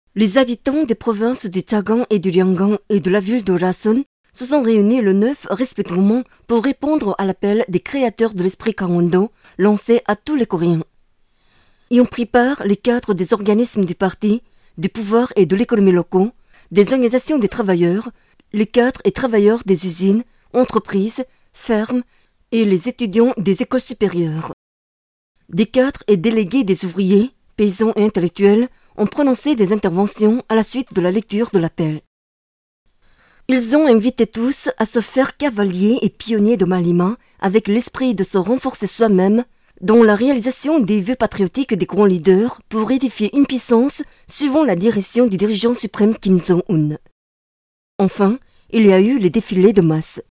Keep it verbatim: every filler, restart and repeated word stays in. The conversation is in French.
Les habitants des provinces du Chagang et du Lianggang et de la ville de Rason se sont réunis le neuf respectivement pour répondre à l'appel des créateurs de l'esprit Gangwon-do lancé à tous les Coréens. Y ont pris part les cadres des organismes du parti, du pouvoir et de l'économie locaux, des organisations des travailleurs, les cadres et travailleurs des usines, entreprises, fermes et les étudiants des écoles supérieures. Des cadres et délégués des ouvriers, paysans et intellectuels ont prononcé des interventions à la suite de la lecture de l'appel. Ils ont invité tous à se faire cavaliers et pionniers de Malima avec l'esprit de se renforcer soi-même dans la réalisation des vœux patriotiques des grands leaders pour édifier une puissance suivant la direction du dirigeant suprême Kim Jong-un. Enfin, il y a eu les défilés de masse.